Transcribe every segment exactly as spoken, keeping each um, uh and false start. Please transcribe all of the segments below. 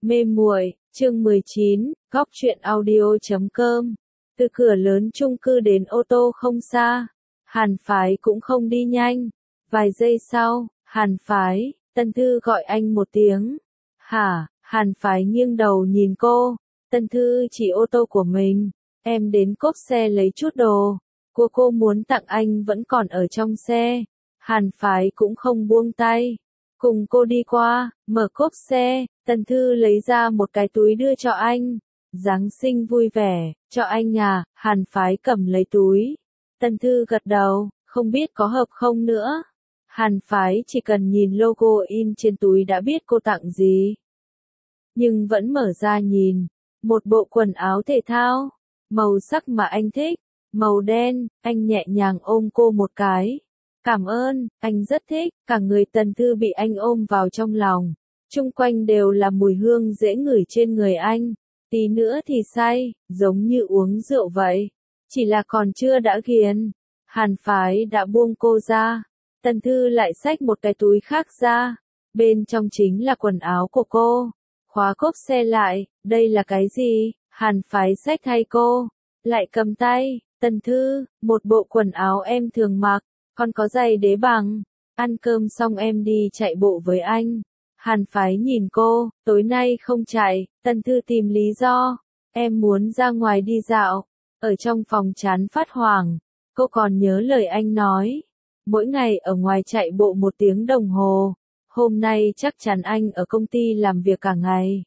Mê muội, chương mười chín, góc truyện audio chấm com. Từ cửa lớn chung cư đến ô tô không xa, Hàn Phái cũng không đi nhanh. Vài giây sau, Hàn Phái, Tân Thư gọi anh một tiếng. Hả? Hàn Phái nghiêng đầu nhìn cô. Tân Thư chỉ ô tô của mình. Em đến cốp xe lấy chút đồ. Cô cô muốn tặng anh vẫn còn ở trong xe. Hàn Phái cũng không buông tay. Cùng cô đi qua, mở cốp xe, Tân Thư lấy ra một cái túi đưa cho anh. Giáng sinh vui vẻ, cho anh à, Hàn Phái cầm lấy túi. Tân Thư gật đầu, không biết có hợp không nữa. Hàn Phái chỉ cần nhìn logo in trên túi đã biết cô tặng gì. Nhưng vẫn mở ra nhìn, một bộ quần áo thể thao, màu sắc mà anh thích, màu đen, anh nhẹ nhàng ôm cô một cái. Cảm ơn, anh rất thích, cả người Tân Thư bị anh ôm vào trong lòng. Chung quanh đều là mùi hương dễ ngửi trên người anh. Tí nữa thì say, giống như uống rượu vậy. Chỉ là còn chưa đã ghiền. Hàn Phái đã buông cô ra. Tân Thư lại xách một cái túi khác ra. Bên trong chính là quần áo của cô. Khóa cốp xe lại, đây là cái gì? Hàn Phái xách thay cô. Lại cầm tay, Tân Thư, một bộ quần áo em thường mặc. Còn có giày đế bằng, ăn cơm xong em đi chạy bộ với anh. Hàn Phái nhìn cô, tối nay không chạy, Tân Thư tìm lý do. Em muốn ra ngoài đi dạo, ở trong phòng chán phát hoảng. Cô còn nhớ lời anh nói. Mỗi ngày ở ngoài chạy bộ một tiếng đồng hồ. Hôm nay chắc chắn anh ở công ty làm việc cả ngày.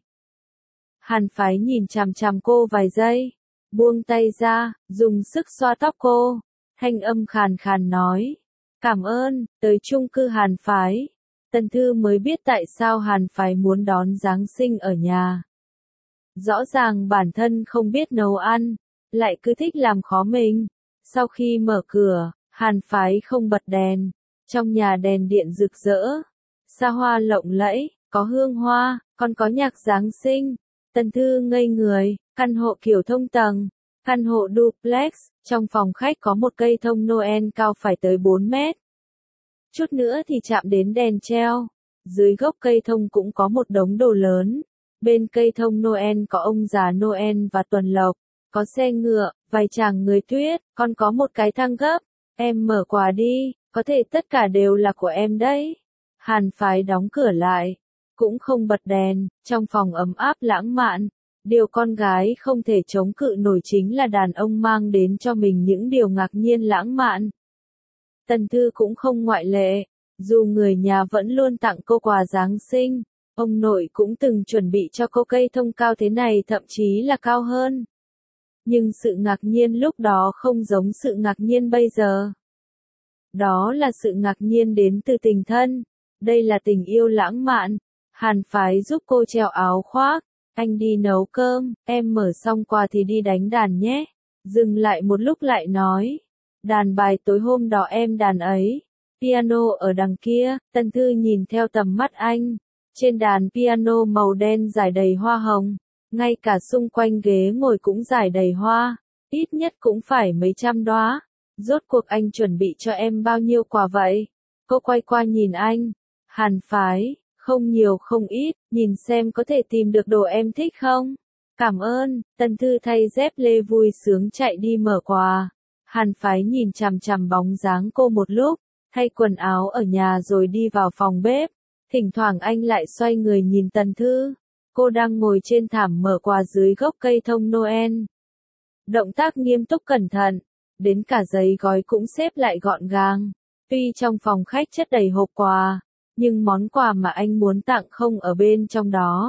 Hàn Phái nhìn chằm chằm cô vài giây. Buông tay ra, dùng sức xoa tóc cô. Thanh âm khàn khàn nói. Cảm ơn, tới chung cư Hàn Phái. Tân Thư mới biết tại sao Hàn Phái muốn đón Giáng sinh ở nhà. Rõ ràng bản thân không biết nấu ăn, lại cứ thích làm khó mình. Sau khi mở cửa, Hàn Phái không bật đèn. Trong nhà đèn điện rực rỡ. Xa hoa lộng lẫy, có hương hoa, còn có nhạc Giáng sinh. Tân Thư ngây người, căn hộ kiểu thông tầng. Căn hộ duplex, trong phòng khách có một cây thông Noel cao phải tới bốn mét. Chút nữa thì chạm đến đèn treo. Dưới gốc cây thông cũng có một đống đồ lớn. Bên cây thông Noel có ông già Noel và tuần lộc. Có xe ngựa, vài chàng người tuyết, còn có một cái thang gấp. Em mở quà đi, có thể tất cả đều là của em đấy. Hàn Phái đóng cửa lại. Cũng không bật đèn, trong phòng ấm áp lãng mạn. Điều con gái không thể chống cự nổi chính là đàn ông mang đến cho mình những điều ngạc nhiên lãng mạn. Tân Thư cũng không ngoại lệ, dù người nhà vẫn luôn tặng cô quà Giáng sinh, ông nội cũng từng chuẩn bị cho cô cây thông cao thế này thậm chí là cao hơn. Nhưng sự ngạc nhiên lúc đó không giống sự ngạc nhiên bây giờ. Đó là sự ngạc nhiên đến từ tình thân, đây là tình yêu lãng mạn. Hàn Phái giúp cô treo áo khoác. Anh đi nấu cơm, em mở xong quà thì đi đánh đàn nhé. Dừng lại một lúc lại nói. Đàn bài tối hôm đó em đàn ấy. Piano ở đằng kia, Tân Thư nhìn theo tầm mắt anh. Trên đàn piano màu đen rải đầy hoa hồng. Ngay cả xung quanh ghế ngồi cũng rải đầy hoa. Ít nhất cũng phải mấy trăm đóa. Rốt cuộc anh chuẩn bị cho em bao nhiêu quà vậy? Cô quay qua nhìn anh. Hàn Phái. Không nhiều không ít, nhìn xem có thể tìm được đồ em thích không? Cảm ơn, Tân Thư thay dép lê vui sướng chạy đi mở quà. Hàn Phái nhìn chằm chằm bóng dáng cô một lúc, thay quần áo ở nhà rồi đi vào phòng bếp. Thỉnh thoảng anh lại xoay người nhìn Tân Thư. Cô đang ngồi trên thảm mở quà dưới gốc cây thông Noel. Động tác nghiêm túc cẩn thận, đến cả giấy gói cũng xếp lại gọn gàng. Tuy trong phòng khách chất đầy hộp quà, nhưng món quà mà anh muốn tặng không ở bên trong đó.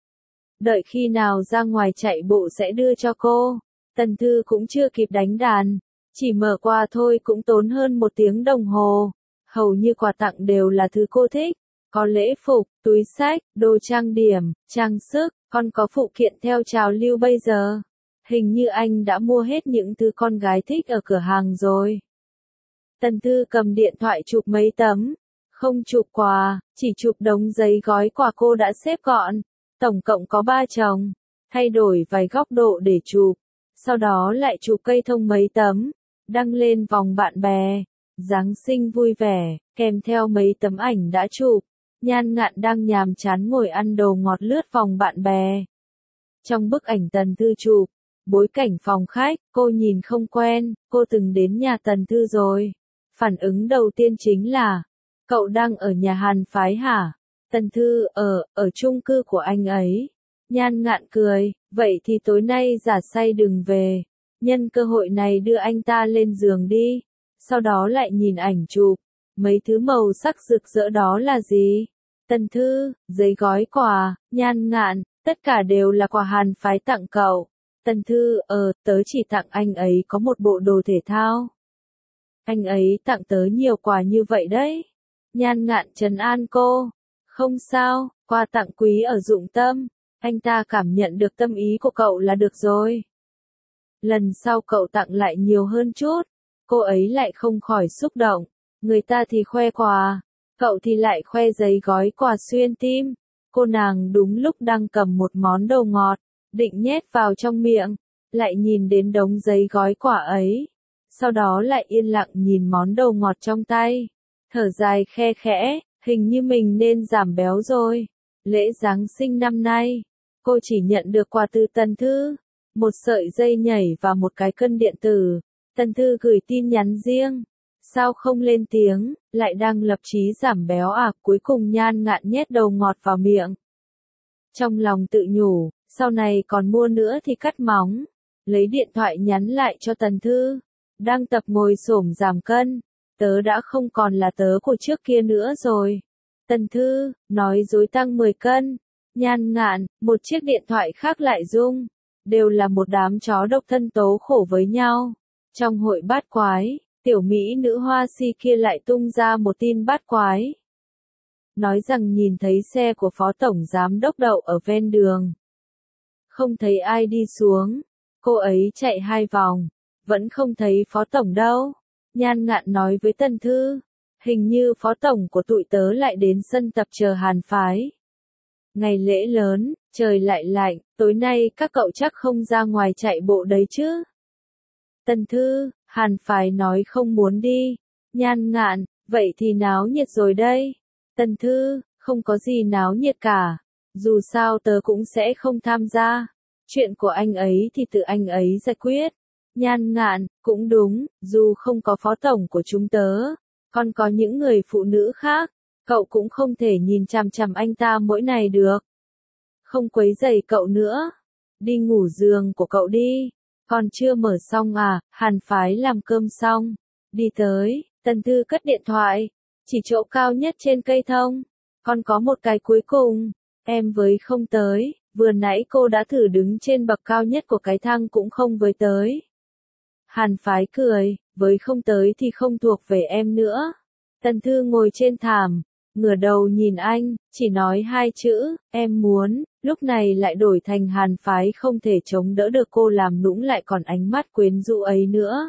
Đợi khi nào ra ngoài chạy bộ sẽ đưa cho cô. Tân Thư cũng chưa kịp đánh đàn. Chỉ mở quà thôi cũng tốn hơn một tiếng đồng hồ. Hầu như quà tặng đều là thứ cô thích. Có lễ phục, túi xách, đồ trang điểm, trang sức, còn có phụ kiện theo trào lưu bây giờ. Hình như anh đã mua hết những thứ con gái thích ở cửa hàng rồi. Tân Thư cầm điện thoại chụp mấy tấm. Không chụp quà, chỉ chụp đống giấy gói quà cô đã xếp gọn. Tổng cộng có ba chồng. Thay đổi vài góc độ để chụp. Sau đó lại chụp cây thông mấy tấm. Đăng lên vòng bạn bè. Giáng sinh vui vẻ, kèm theo mấy tấm ảnh đã chụp. Nhan Ngạn đang nhàm chán ngồi ăn đồ ngọt lướt vòng bạn bè. Trong bức ảnh Tần Thư chụp, bối cảnh phòng khách, cô nhìn không quen, cô từng đến nhà Tần Thư rồi. Phản ứng đầu tiên chính là, cậu đang ở nhà Hàn Phái hả? Tần Thư, ở, ở chung cư của anh ấy. Nhan Ngạn cười, vậy thì tối nay giả say đừng về. Nhân cơ hội này đưa anh ta lên giường đi. Sau đó lại nhìn ảnh chụp. Mấy thứ màu sắc rực rỡ đó là gì? Tần Thư, giấy gói quà. Nhan Ngạn, tất cả đều là quà Hàn Phái tặng cậu. Tần Thư, ờ, tớ chỉ tặng anh ấy có một bộ đồ thể thao. Anh ấy tặng tớ nhiều quà như vậy đấy. Nhan Ngạn trấn an cô. Không sao, quà tặng quý ở dụng tâm. Anh ta cảm nhận được tâm ý của cậu là được rồi. Lần sau cậu tặng lại nhiều hơn chút. Cô ấy lại không khỏi xúc động. Người ta thì khoe quà, cậu thì lại khoe giấy gói quà xuyên tim. Cô nàng đúng lúc đang cầm một món đồ ngọt, định nhét vào trong miệng, lại nhìn đến đống giấy gói quà ấy. Sau đó lại yên lặng nhìn món đồ ngọt trong tay. Thở dài khe khẽ, hình như mình nên giảm béo rồi. Lễ Giáng sinh năm nay, cô chỉ nhận được quà từ Tần Thư. Một sợi dây nhảy và một cái cân điện tử. Tần Thư gửi tin nhắn riêng. Sao không lên tiếng, lại đang lập chí giảm béo à? Cuối cùng Nhan Ngạn nhét đầu ngọt vào miệng. Trong lòng tự nhủ, sau này còn mua nữa thì cắt móng. Lấy điện thoại nhắn lại cho Tần Thư. Đang tập ngồi xổm giảm cân. Tớ đã không còn là tớ của trước kia nữa rồi. Tần Thư, nói dối tăng mười cân. Nhan Ngạn, một chiếc điện thoại khác lại rung. Đều là một đám chó độc thân tố khổ với nhau. Trong hội bát quái, tiểu mỹ nữ hoa si kia lại tung ra một tin bát quái. Nói rằng nhìn thấy xe của phó tổng giám đốc đậu ở ven đường. Không thấy ai đi xuống. Cô ấy chạy hai vòng. Vẫn không thấy phó tổng đâu. Nhan Ngạn nói với Tần Thư. Hình như phó tổng của tụi tớ lại đến sân tập chờ Hàn Phái. Ngày lễ lớn, trời lại lạnh, tối nay các cậu chắc không ra ngoài chạy bộ đấy chứ. Tần Thư, Hàn Phái nói không muốn đi. Nhan Ngạn, vậy thì náo nhiệt rồi đây. Tần Thư, không có gì náo nhiệt cả. Dù sao tớ cũng sẽ không tham gia. Chuyện của anh ấy thì tự anh ấy giải quyết. Nhan Ngạn, cũng đúng, dù không có phó tổng của chúng tớ, còn có những người phụ nữ khác, cậu cũng không thể nhìn chằm chằm anh ta mỗi ngày được. Không quấy rầy cậu nữa. Đi ngủ giường của cậu đi. Còn chưa mở xong à? Hàn Phái làm cơm xong. Đi tới, Tần Thư cất điện thoại. Chỉ chỗ cao nhất trên cây thông. Còn có một cái cuối cùng. Em với không tới. Vừa nãy cô đã thử đứng trên bậc cao nhất của cái thang cũng không với tới. Hàn Phái cười. Với không tới thì không thuộc về em nữa. Tần Thư ngồi trên thảm. Ngửa đầu nhìn anh, chỉ nói hai chữ, em muốn, lúc này lại đổi thành Hàn Phái không thể chống đỡ được cô làm nũng lại còn ánh mắt quyến rũ ấy nữa.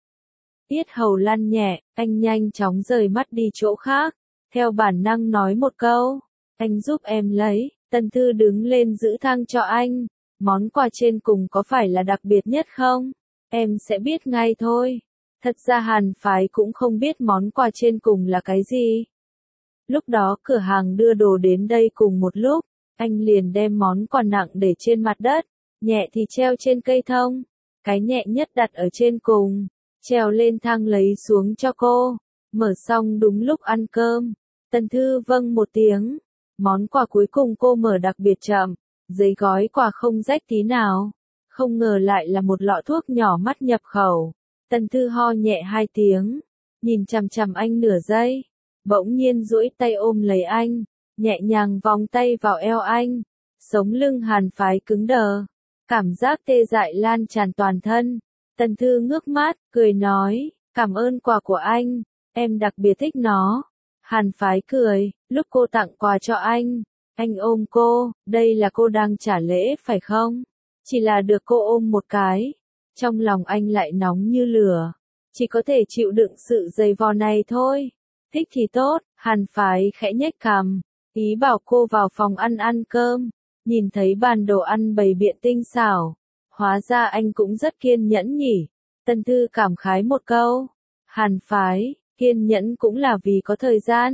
Yết hầu lăn nhẹ, anh nhanh chóng rời mắt đi chỗ khác, theo bản năng nói một câu, anh giúp em lấy. Tần Thư đứng lên giữ thang cho anh, món quà trên cùng có phải là đặc biệt nhất không? Em sẽ biết ngay thôi. Thật ra Hàn Phái cũng không biết món quà trên cùng là cái gì. Lúc đó cửa hàng đưa đồ đến đây cùng một lúc, anh liền đem món quà nặng để trên mặt đất, nhẹ thì treo trên cây thông, cái nhẹ nhất đặt ở trên cùng, trèo lên thang lấy xuống cho cô, mở xong đúng lúc ăn cơm. Tần Thư vâng một tiếng, món quà cuối cùng cô mở đặc biệt chậm, giấy gói quà không rách tí nào, không ngờ lại là một lọ thuốc nhỏ mắt nhập khẩu. Tần Thư ho nhẹ hai tiếng, nhìn chằm chằm anh nửa giây. Bỗng nhiên duỗi tay ôm lấy anh, nhẹ nhàng vòng tay vào eo anh, sống lưng Hàn Phái cứng đờ, cảm giác tê dại lan tràn toàn thân. Tần Thư ngước mắt, cười nói, cảm ơn quà của anh, em đặc biệt thích nó. Hàn Phái cười, lúc cô tặng quà cho anh, anh ôm cô, đây là cô đang trả lễ phải không? Chỉ là được cô ôm một cái, trong lòng anh lại nóng như lửa, chỉ có thể chịu đựng sự dày vò này thôi. Thích thì tốt, Hàn Phái khẽ nhếch cằm, ý bảo cô vào phòng ăn ăn cơm, nhìn thấy bàn đồ ăn bày biện tinh xảo, hóa ra anh cũng rất kiên nhẫn nhỉ. Tần Thư cảm khái một câu, Hàn Phái, kiên nhẫn cũng là vì có thời gian,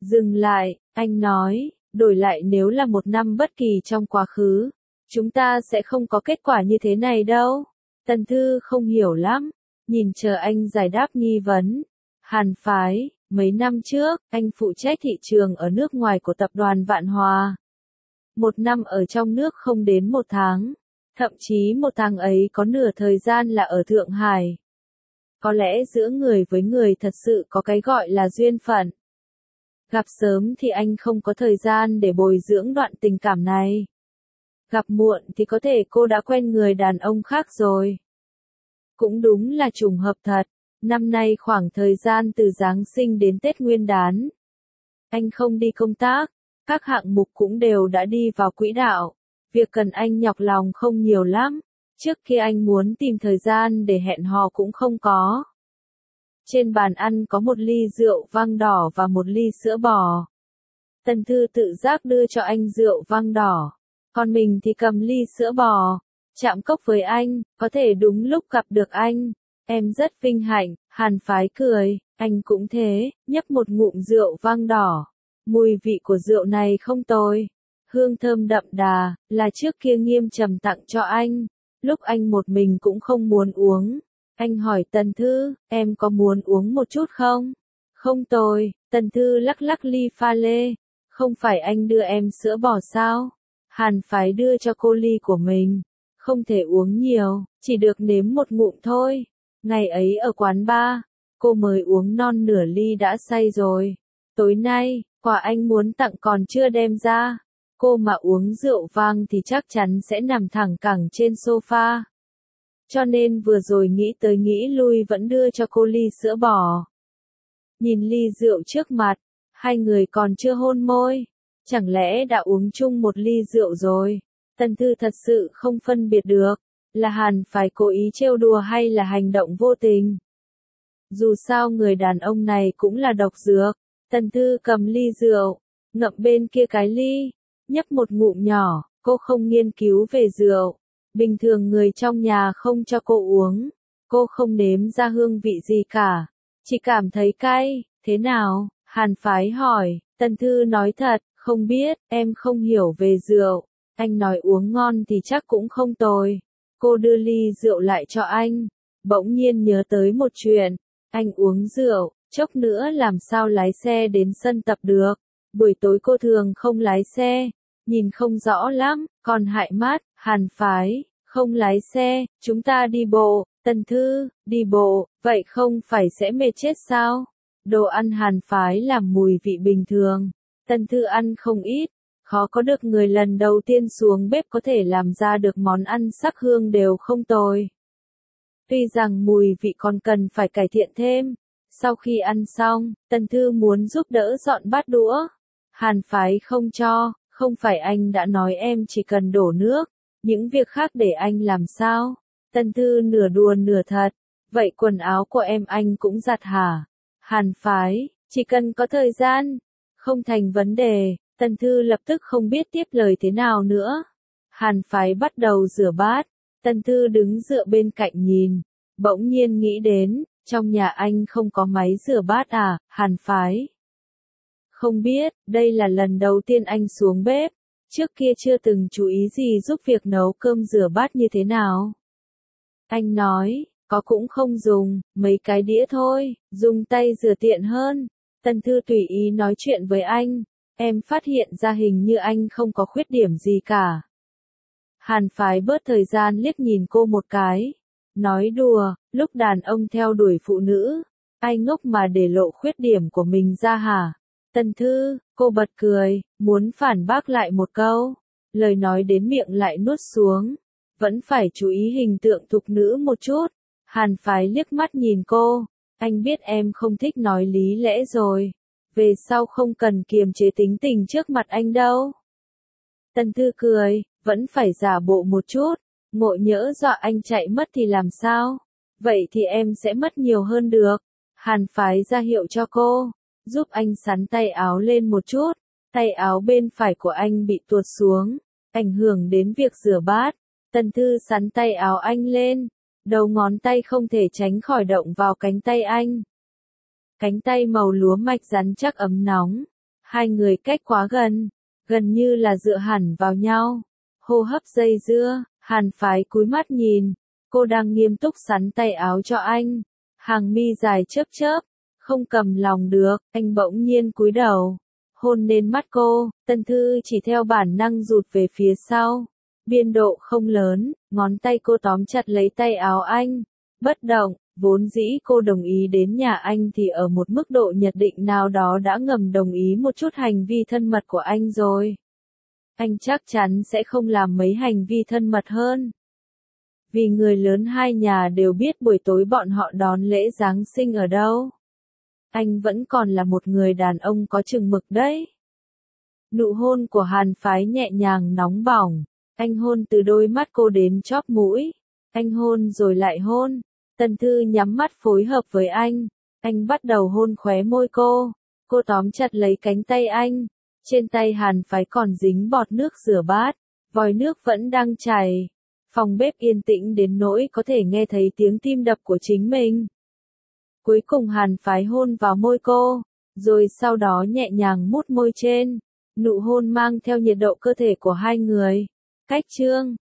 Dừng lại, anh nói, đổi lại nếu là một năm bất kỳ trong quá khứ, chúng ta sẽ không có kết quả như thế này đâu. Tần Thư không hiểu lắm, nhìn chờ anh giải đáp nghi vấn. Hàn Phái, mấy năm trước, anh phụ trách thị trường ở nước ngoài của tập đoàn Vạn Hòa. Một năm ở trong nước không đến một tháng, thậm chí một tháng ấy có nửa thời gian là ở Thượng Hải. Có lẽ giữa người với người thật sự có cái gọi là duyên phận. Gặp sớm thì anh không có thời gian để bồi dưỡng đoạn tình cảm này. Gặp muộn thì có thể cô đã quen người đàn ông khác rồi. Cũng đúng là trùng hợp thật, năm nay khoảng thời gian từ Giáng sinh đến Tết Nguyên đán. Anh không đi công tác, các hạng mục cũng đều đã đi vào quỹ đạo. Việc cần anh nhọc lòng không nhiều lắm, trước khi anh muốn tìm thời gian để hẹn hò cũng không có. Trên bàn ăn có một ly rượu vang đỏ và một ly sữa bò. Tần Thư tự giác đưa cho anh rượu vang đỏ, còn mình thì cầm ly sữa bò, chạm cốc với anh, có thể đúng lúc gặp được anh. Em rất vinh hạnh, Hàn Phái cười, anh cũng thế, nhấp một ngụm rượu vang đỏ. Mùi vị của rượu này không tồi, hương thơm đậm đà, là trước kia Nghiêm trầm tặng cho anh, lúc anh một mình cũng không muốn uống. Anh hỏi Tần Thư, em có muốn uống một chút không? Không tồi, Tần Thư lắc lắc ly pha lê, không phải anh đưa em sữa bò sao? Hàn Phái đưa cho cô ly của mình, không thể uống nhiều, chỉ được nếm một ngụm thôi. Ngày ấy ở quán bar, cô mới uống non nửa ly đã say rồi. Tối nay, quà anh muốn tặng còn chưa đem ra. Cô mà uống rượu vang thì chắc chắn sẽ nằm thẳng cẳng trên sofa. Cho nên vừa rồi nghĩ tới nghĩ lui vẫn đưa cho cô ly sữa bò. Nhìn ly rượu trước mặt, hai người còn chưa hôn môi. Chẳng lẽ đã uống chung một ly rượu rồi? Tần Thư thật sự không phân biệt được, là Hàn Phái cố ý trêu đùa hay là hành động vô tình. Dù sao người đàn ông này cũng là độc dược. Tần Thư cầm ly rượu, ngậm bên kia cái ly, nhấp một ngụm nhỏ, cô không nghiên cứu về rượu. Bình thường người trong nhà không cho cô uống, cô không nếm ra hương vị gì cả, chỉ cảm thấy cay. Thế nào? Hàn Phái hỏi. Tần Thư nói thật, không biết, em không hiểu về rượu. Anh nói uống ngon thì chắc cũng không tồi. Cô đưa ly rượu lại cho anh, bỗng nhiên nhớ tới một chuyện. Anh uống rượu, chốc nữa làm sao lái xe đến sân tập được. Buổi tối cô thường không lái xe, nhìn không rõ lắm, còn hại mắt. Hàn Phái, không lái xe, chúng ta đi bộ. Tần Thư, đi bộ, vậy không phải sẽ mệt chết sao? Đồ ăn Hàn Phái làm mùi vị bình thường. Tần Thư ăn không ít, khó có được người lần đầu tiên xuống bếp có thể làm ra được món ăn sắc hương đều không tồi. Tuy rằng mùi vị còn cần phải cải thiện thêm. Sau khi ăn xong, Tần Thư muốn giúp đỡ dọn bát đũa. Hàn Phái không cho, không phải anh đã nói em chỉ cần đổ nước, những việc khác để anh làm sao? Tần Thư nửa đùa nửa thật, vậy quần áo của em anh cũng giặt hả? Hàn Phái, chỉ cần có thời gian, không thành vấn đề. Tần Thư lập tức không biết tiếp lời thế nào nữa. Hàn Phái bắt đầu rửa bát, Tần Thư đứng dựa bên cạnh nhìn, bỗng nhiên nghĩ đến, trong nhà anh không có máy rửa bát à? Hàn Phái không biết, đây là lần đầu tiên anh xuống bếp, trước kia chưa từng chú ý gì giúp việc nấu cơm rửa bát như thế nào. Anh nói, có cũng không dùng, mấy cái đĩa thôi, dùng tay rửa tiện hơn. Tần Thư tùy ý nói chuyện với anh, em phát hiện ra hình như anh không có khuyết điểm gì cả. Hàn Phái bớt thời gian liếc nhìn cô một cái, nói đùa, lúc đàn ông theo đuổi phụ nữ, ai ngốc mà để lộ khuyết điểm của mình ra hả? Tần Thư, cô bật cười, muốn phản bác lại một câu, lời nói đến miệng lại nuốt xuống, vẫn phải chú ý hình tượng thục nữ một chút. Hàn Phái liếc mắt nhìn cô, anh biết em không thích nói lý lẽ rồi, về sau không cần kiềm chế tính tình trước mặt anh đâu. Tần Thư cười, vẫn phải giả bộ một chút, ngộ nhỡ dọa anh chạy mất thì làm sao? Vậy thì em sẽ mất nhiều hơn được. Hàn Phái ra hiệu cho cô, giúp anh xắn tay áo lên một chút, tay áo bên phải của anh bị tuột xuống, ảnh hưởng đến việc rửa bát. Tần Thư xắn tay áo anh lên, đầu ngón tay không thể tránh khỏi động vào cánh tay anh. Cánh tay màu lúa mạch rắn chắc ấm nóng, Hai người cách quá gần, gần như là dựa hẳn vào nhau. Hô hấp dây dưa, Hàn Phái cúi mắt nhìn, cô đang nghiêm túc sắn tay áo cho anh. Hàng mi dài chớp chớp, không cầm lòng được, anh bỗng nhiên cúi đầu, hôn lên mắt cô, Tân Thư chỉ theo bản năng rụt về phía sau. Biên độ không lớn, ngón tay cô tóm chặt lấy tay áo anh, bất động, vốn dĩ cô đồng ý đến nhà anh thì ở một mức độ nhất định nào đó đã ngầm đồng ý một chút hành vi thân mật của anh rồi. Anh chắc chắn sẽ không làm mấy hành vi thân mật hơn. Vì người lớn hai nhà đều biết buổi tối bọn họ đón lễ Giáng sinh ở đâu. Anh vẫn còn là một người đàn ông có chừng mực đấy. Nụ hôn của Hàn Phái nhẹ nhàng nóng bỏng. Anh hôn từ đôi mắt cô đến chóp mũi. Anh hôn rồi lại hôn. Tân Thư nhắm mắt phối hợp với anh. Anh bắt đầu hôn khóe môi cô. Cô tóm chặt lấy cánh tay anh. Trên tay Hàn Phái còn dính bọt nước rửa bát. Vòi nước vẫn đang chảy. Phòng bếp yên tĩnh đến nỗi có thể nghe thấy tiếng tim đập của chính mình. Cuối cùng Hàn Phái hôn vào môi cô, rồi sau đó nhẹ nhàng mút môi trên. Nụ hôn mang theo nhiệt độ cơ thể của hai người. Cách chương